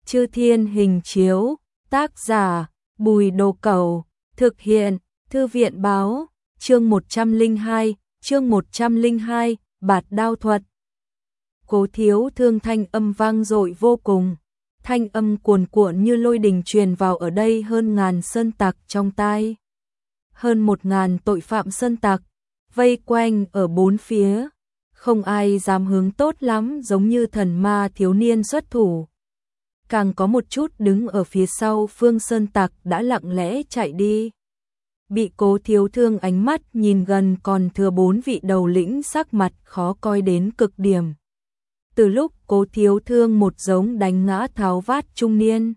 Chư Thiên Hình Chiếu, tác giả Bùi Đồ Cẩu, thực hiện Thư viện Báo, chương 102, Bạt Đao Thuật. Cố Thiếu Thương thanh âm vang dội vô cùng, thanh âm cuồn cuộn như lôi đình truyền vào ở đây hơn ngàn sơn tặc trong tai. Hơn 1000 tội phạm sơn tặc, vây quanh ở bốn phía, không ai dám hướng tốt lắm giống như thần ma thiếu niên xuất thủ. Càng có một chút đứng ở phía sau Phương sơn tặc đã lặng lẽ chạy đi. Bị Cố Thiếu Thương ánh mắt nhìn gần còn thừa 4 vị đầu lĩnh sắc mặt khó coi đến cực điểm. Từ lúc Cố Thiếu Thương một giống đánh ngã Tháo Vát trung niên,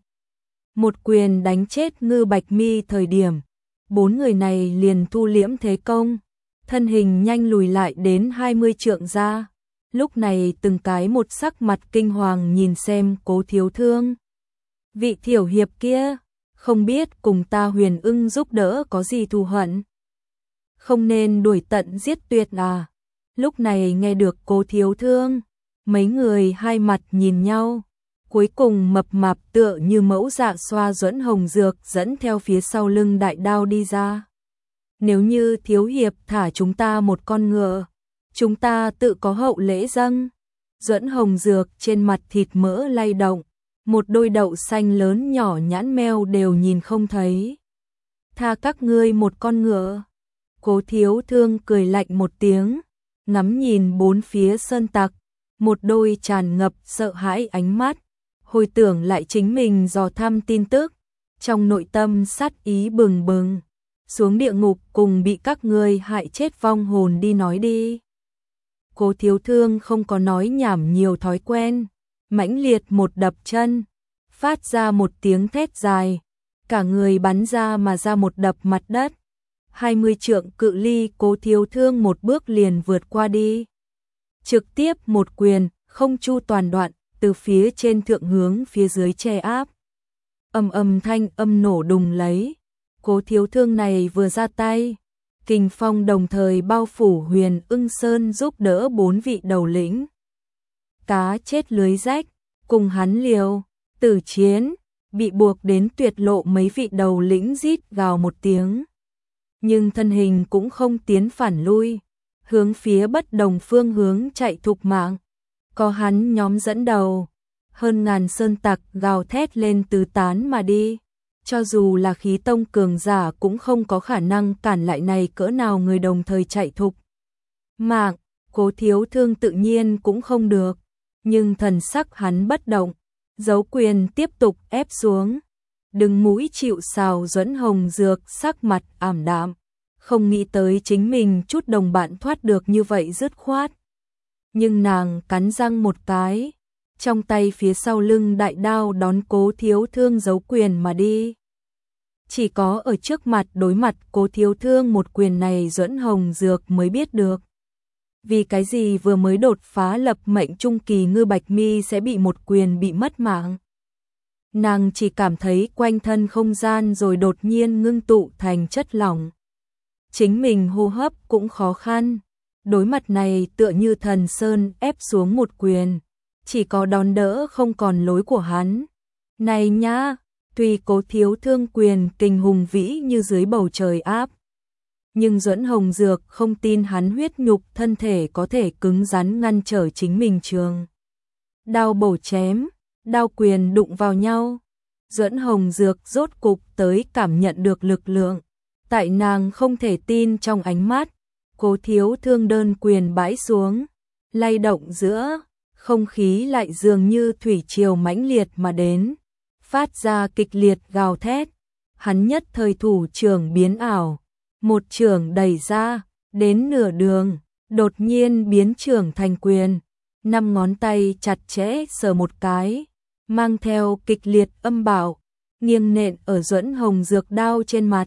một quyền đánh chết Ngư Bạch Mi thời điểm, 4 người này liền thu liễm thế công, thân hình nhanh lùi lại đến 20 trượng ra. Lúc này từng cái một sắc mặt kinh hoàng nhìn xem Cố Thiếu Thương. Vị thiểu hiệp kia, không biết cùng ta Huyền Ưng giúp đỡ có gì thù hận? Không nên đuổi tận giết tuyệt à? Lúc này nghe được Cố Thiếu Thương, mấy người hai mặt nhìn nhau, cuối cùng mập mạp tựa như mẫu dạ xoa Duẫn Hồng Dược dẫn theo phía sau lưng đại đao đi ra. Nếu như thiếu hiệp thả chúng ta một con ngựa, chúng ta tự có hậu lễ dâng. Duẫn Hồng Dược trên mặt thịt mỡ lay động, một đôi đậu xanh lớn nhỏ nhãn meo đều nhìn không thấy. Tha các ngươi một con ngựa. Cố Thiếu Thương cười lạnh một tiếng, ngắm nhìn bốn phía sơn tặc, một đôi tràn ngập sợ hãi ánh mắt, hồi tưởng lại chính mình dò thăm tin tức, trong nội tâm sát ý bừng bừng. Xuống địa ngục cùng bị các ngươi hại chết vong hồn đi nói đi. Cố Thiếu Thương không có nói nhảm nhiều thói quen, mãnh liệt một đập chân, phát ra một tiếng thét dài, cả người bắn ra mà ra một đập mặt đất. 20 trượng cự ly Cố Thiếu Thương một bước liền vượt qua đi. Trực tiếp một quyền, không chu toàn đoạn, từ phía trên thượng hướng phía dưới che áp. Thanh âm nổ đùng lấy. Cố Thiếu Thương này vừa ra tay, kình phong đồng thời bao phủ Huyền Ưng Sơn giúp đỡ 4 vị đầu lĩnh. Cá chết lưới rách, cùng hắn liều, tử chiến, bị buộc đến tuyệt lộ mấy vị đầu lĩnh rít gào một tiếng. Nhưng thân hình cũng không tiến phản lui, hướng phía bất đồng phương hướng chạy thục mạng. Có hắn nhóm dẫn đầu, hơn ngàn sơn tặc gào thét lên tứ tán mà đi. Cho dù là khí tông cường giả cũng không có khả năng cản lại này cỡ nào người đồng thời chạy thục mạng. Cố Thiếu Thương tự nhiên cũng không được, nhưng thần sắc hắn bất động, giấu quyền tiếp tục ép xuống. Đừng mũi chịu sào Duẫn Hồng Dược sắc mặt ảm đạm, không nghĩ tới chính mình chút đồng bạn thoát được như vậy dứt khoát. Nhưng nàng cắn răng một cái, trong tay phía sau lưng đại đao đón Cố Thiếu Thương giấu quyền mà đi. Chỉ có ở trước mặt đối mặt Cố Thiếu Thương một quyền này Duẫn Hồng Dược mới biết được. Vì cái gì vừa mới đột phá lập mệnh trung kỳ Ngư Bạch Mi sẽ bị một quyền bị mất mạng. Nàng chỉ cảm thấy quanh thân không gian rồi đột nhiên ngưng tụ thành chất lỏng. Chính mình hô hấp cũng khó khăn. Đối mặt này tựa như thần sơn ép xuống một quyền, chỉ có đón đỡ không còn lối của hắn. Này nhá! Tuy Cố Thiếu Thương quyền kình hùng vĩ như dưới bầu trời áp, nhưng Duẫn Hồng Dược không tin hắn huyết nhục thân thể có thể cứng rắn ngăn trở chính mình trường. Đao bổ chém, đao quyền đụng vào nhau. Duẫn Hồng Dược rốt cục tới cảm nhận được lực lượng. Tại nàng không thể tin trong ánh mắt, Cố Thiếu Thương đơn quyền bãi xuống, lay động giữa, không khí lại dường như thủy triều mãnh liệt mà đến. Phát ra kịch liệt gào thét, hắn nhất thời thủ trưởng biến ảo, một trưởng đẩy ra, đến nửa đường, đột nhiên biến trưởng thành quyền, 5 ngón tay chặt chẽ sờ một cái, mang theo kịch liệt âm bạo, nghiêng nện ở Duẫn Hồng Dược đao trên mặt.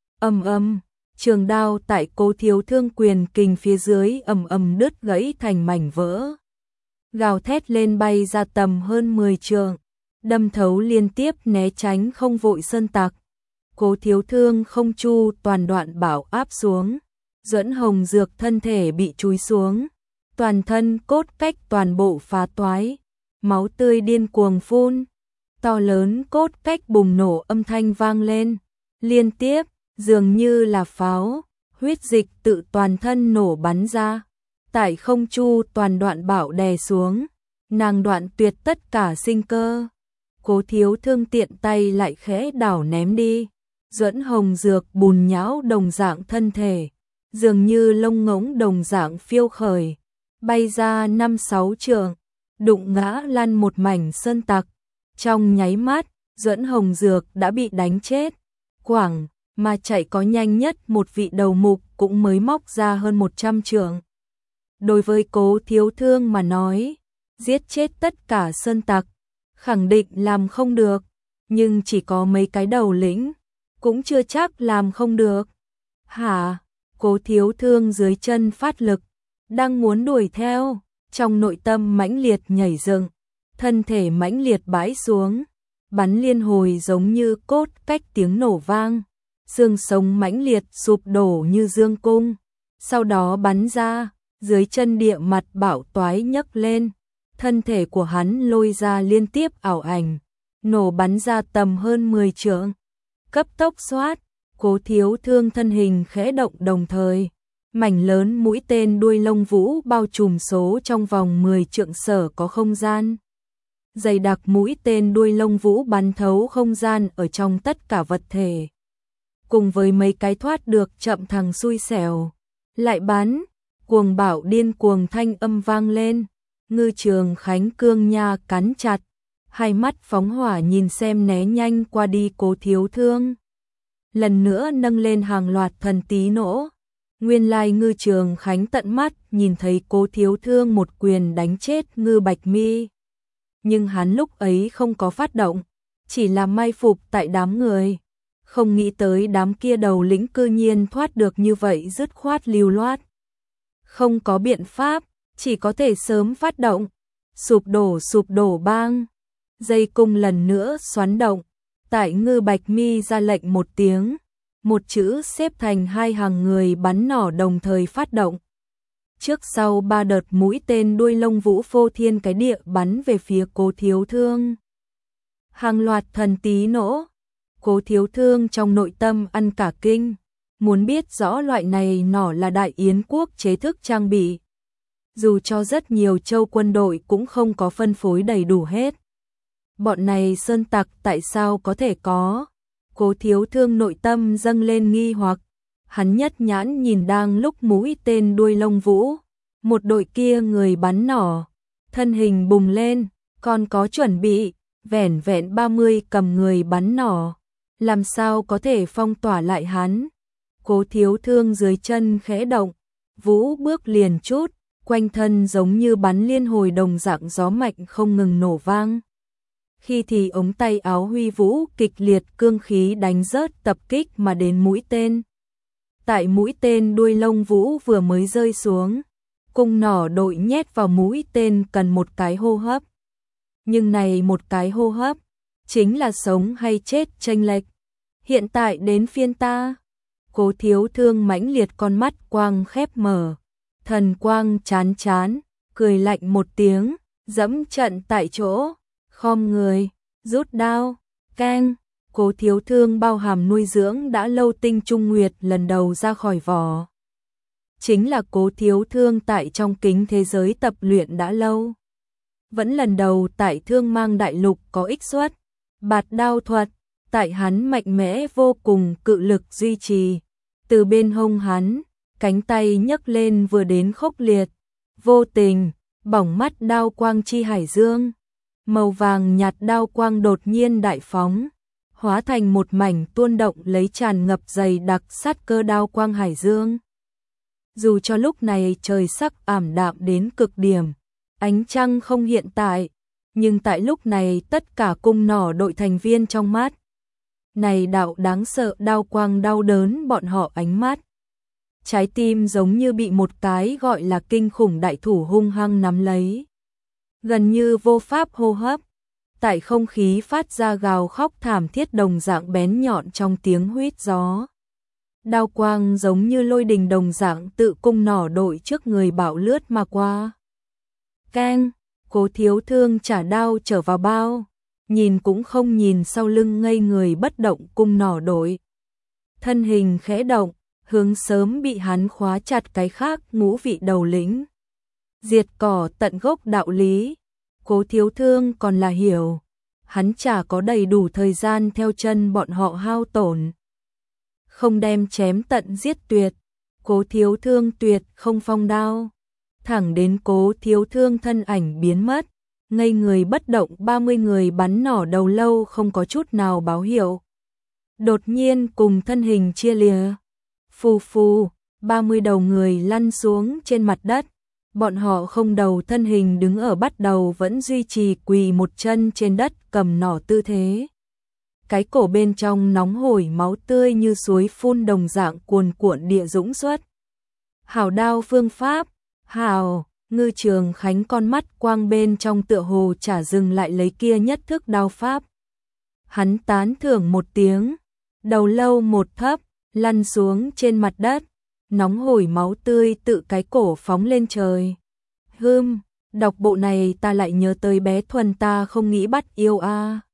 Trường đao tại Cố Thiếu Thương quyền kình phía dưới đứt gãy thành mảnh vỡ. Gào thét lên bay ra tầm hơn 10 trượng. Đâm thấu liên tiếp né tránh không vội sơn tặc. Cố Thiếu Thương không chu toàn đoạn bảo áp xuống. Duẫn Hồng Dược thân thể bị chúi xuống. Toàn thân cốt cách toàn bộ phá toái. Máu tươi điên cuồng phun. to lớn cốt cách bùng nổ âm thanh vang lên, liên tiếp, dường như là pháo, huyết dịch tự toàn thân nổ bắn ra. Tại không chu toàn Đoạn Bảo đè xuống, nàng đoạn tuyệt tất cả sinh cơ. Cố Thiếu Thương tiện tay lại khẽ đảo ném đi, Duẫn Hồng Dược bùn nhão đồng dạng thân thể, dường như lông ngỗng đồng dạng phiêu khởi, bay ra 5-6 trượng, đụng ngã lăn một mảnh sơn tặc. Trong nháy mắt, Duẫn Hồng Dược đã bị đánh chết. Quảng mà chạy có nhanh nhất một vị đầu mục cũng mới móc ra hơn 100 trượng. Đối với Cố Thiếu Thương mà nói, giết chết tất cả sơn tặc, khẳng định làm không được, nhưng chỉ có mấy cái đầu lĩnh, cũng chưa chắc làm không được. Hả? Cố Thiếu Thương dưới chân phát lực, đang muốn đuổi theo, trong nội tâm mãnh liệt nhảy dựng, thân thể mãnh liệt bãi xuống, bắn liên hồi giống như cốt cách tiếng nổ vang, xương sống mãnh liệt sụp đổ như dương cung, sau đó bắn ra, dưới chân địa mặt bão toái nhấc lên, thân thể của hắn lôi ra liên tiếp ảo ảnh, nổ bắn ra tầm hơn 10 trượng, cấp tốc xoát. Cố Thiếu Thương thân hình khẽ động đồng thời, mảnh lớn mũi tên đuôi lông vũ bao trùm số trong vòng 10 trượng sở có không gian. Dày đặc mũi tên đuôi lông vũ bắn thấu không gian ở trong tất cả vật thể. Cùng với mấy cái thoát được chậm thằng xui xẻo, lại bắn, cuồng bạo điên cuồng thanh âm vang lên, Ngư Trường Khánh cương nha cắn chặt, hai mắt phóng hỏa nhìn xem né nhanh qua đi Cố Thiếu Thương. Lần nữa nâng lên hàng loạt thần tí nổ. Nguyên lai Ngư Trường Khánh tận mắt nhìn thấy Cố Thiếu Thương một quyền đánh chết Ngư Bạch Mi. Nhưng hắn lúc ấy không có phát động, chỉ là mai phục tại đám người. Không nghĩ tới đám kia đầu lĩnh cư nhiên thoát được như vậy dứt khoát lưu loát. Không có biện pháp, chỉ có thể sớm phát động. Sụp đổ bang. Dây cung lần nữa xoắn động. Tại Ngư Bạch Mi ra lệnh một tiếng, một chữ xếp thành hai hàng người bắn nỏ đồng thời phát động. Trước sau 3 đợt mũi tên đuôi lông vũ phô thiên cái địa bắn về phía Cố Thiếu Thương. Hàng loạt thần tí nổ. Cố Thiếu Thương trong nội tâm ăn cả kinh, muốn biết rõ loại này nỏ là Đại Yến quốc chế thức trang bị. Dù cho rất nhiều châu quân đội cũng không có phân phối đầy đủ hết. Bọn này sơn tặc tại sao có thể có? Cố Thiếu Thương nội tâm dâng lên nghi hoặc, hắn nhất nhãn nhìn đang lúc mũi tên đuôi lông vũ, một đội kia người bắn nỏ, thân hình bùng lên, còn có chuẩn bị, vẻn vẹn 30 cầm người bắn nỏ, làm sao có thể phong tỏa lại hắn? Cố Thiếu Thương dưới chân khẽ động, vũ bước liền chút, quanh thân giống như bắn liên hồi đồng dạng gió mạnh không ngừng nổ vang. Khi thì ống tay áo huy vũ kịch liệt cương khí đánh rớt tập kích mà đến mũi tên. Tại mũi tên đuôi lông vũ vừa mới rơi xuống, cung nỏ đội nhét vào mũi tên cần một cái hô hấp. Nhưng này một cái hô hấp, chính là sống hay chết chênh lệch. Hiện tại đến phiên ta. Cố Thiếu Thương mãnh liệt con mắt quang khép mở, thần quang chán chán, cười lạnh một tiếng, dẫm trận tại chỗ. Khom người, rút đao, keng, Cố Thiếu Thương bao hàm nuôi dưỡng đã lâu tinh trung nguyệt lần đầu ra khỏi vỏ. Chính là Cố Thiếu Thương tại trong kính thế giới tập luyện đã lâu. Vẫn lần đầu tại Thương Mang Đại Lục có ích xuất, bạt đao thuật, tại hắn mạnh mẽ vô cùng cự lực duy trì. Từ bên hông hắn, cánh tay nhấc lên vừa đến khốc liệt, vô tình, bỏng mắt đao quang chi hải dương. Màu vàng nhạt đao quang đột nhiên đại phóng, hóa thành một mảnh tuôn động lấy tràn ngập dày đặc sát cơ đao quang hải dương. Dù cho lúc này trời sắc ảm đạm đến cực điểm, ánh trăng không hiện tại, nhưng tại lúc này tất cả cung nỏ đội thành viên trong mắt. Này đạo đáng sợ đao quang đau đớn bọn họ ánh mắt. Trái tim giống như bị một cái gọi là kinh khủng đại thủ hung hăng nắm lấy. Gần như vô pháp hô hấp, tại không khí phát ra gào khóc thảm thiết đồng dạng bén nhọn trong tiếng huýt gió. Đao quang giống như lôi đình đồng dạng tự cung nỏ đội trước người bạo lướt mà qua. Keng, Cố Thiếu Thương trả đao trở vào bao, nhìn cũng không nhìn sau lưng ngây người bất động cung nỏ đội. Thân hình khẽ động, hướng sớm bị hắn khóa chặt cái khác ngũ vị đầu lĩnh. Diệt cỏ tận gốc đạo lý, Cố Thiếu Thương còn là hiểu, hắn chả có đầy đủ thời gian theo chân bọn họ hao tổn. Không đem chém tận giết tuyệt, Cố Thiếu Thương tuyệt không phong đao. Thẳng đến Cố Thiếu Thương thân ảnh biến mất, ngây người bất động 30 người bắn nỏ đầu lâu không có chút nào báo hiệu. Đột nhiên cùng thân hình chia lìa. Phù phù, 30 đầu người lăn xuống trên mặt đất. Bọn họ không đầu thân hình đứng ở bắt đầu vẫn duy trì quỳ một chân trên đất cầm nỏ tư thế. Cái cổ bên trong nóng hổi máu tươi như suối phun đồng dạng cuồn cuộn địa dũng xuất. Hảo đao phương pháp, hảo, Ngư Trường Khánh con mắt quang bên trong tựa hồ chả dừng lại lấy kia nhất thức đao pháp. Hắn tán thưởng một tiếng, đầu lâu một thấp, lăn xuống trên mặt đất, nóng hổi máu tươi tự cái cổ phóng lên trời. Đọc bộ này ta lại nhớ tới bé Thuần ta không nghĩ bắt yêu a.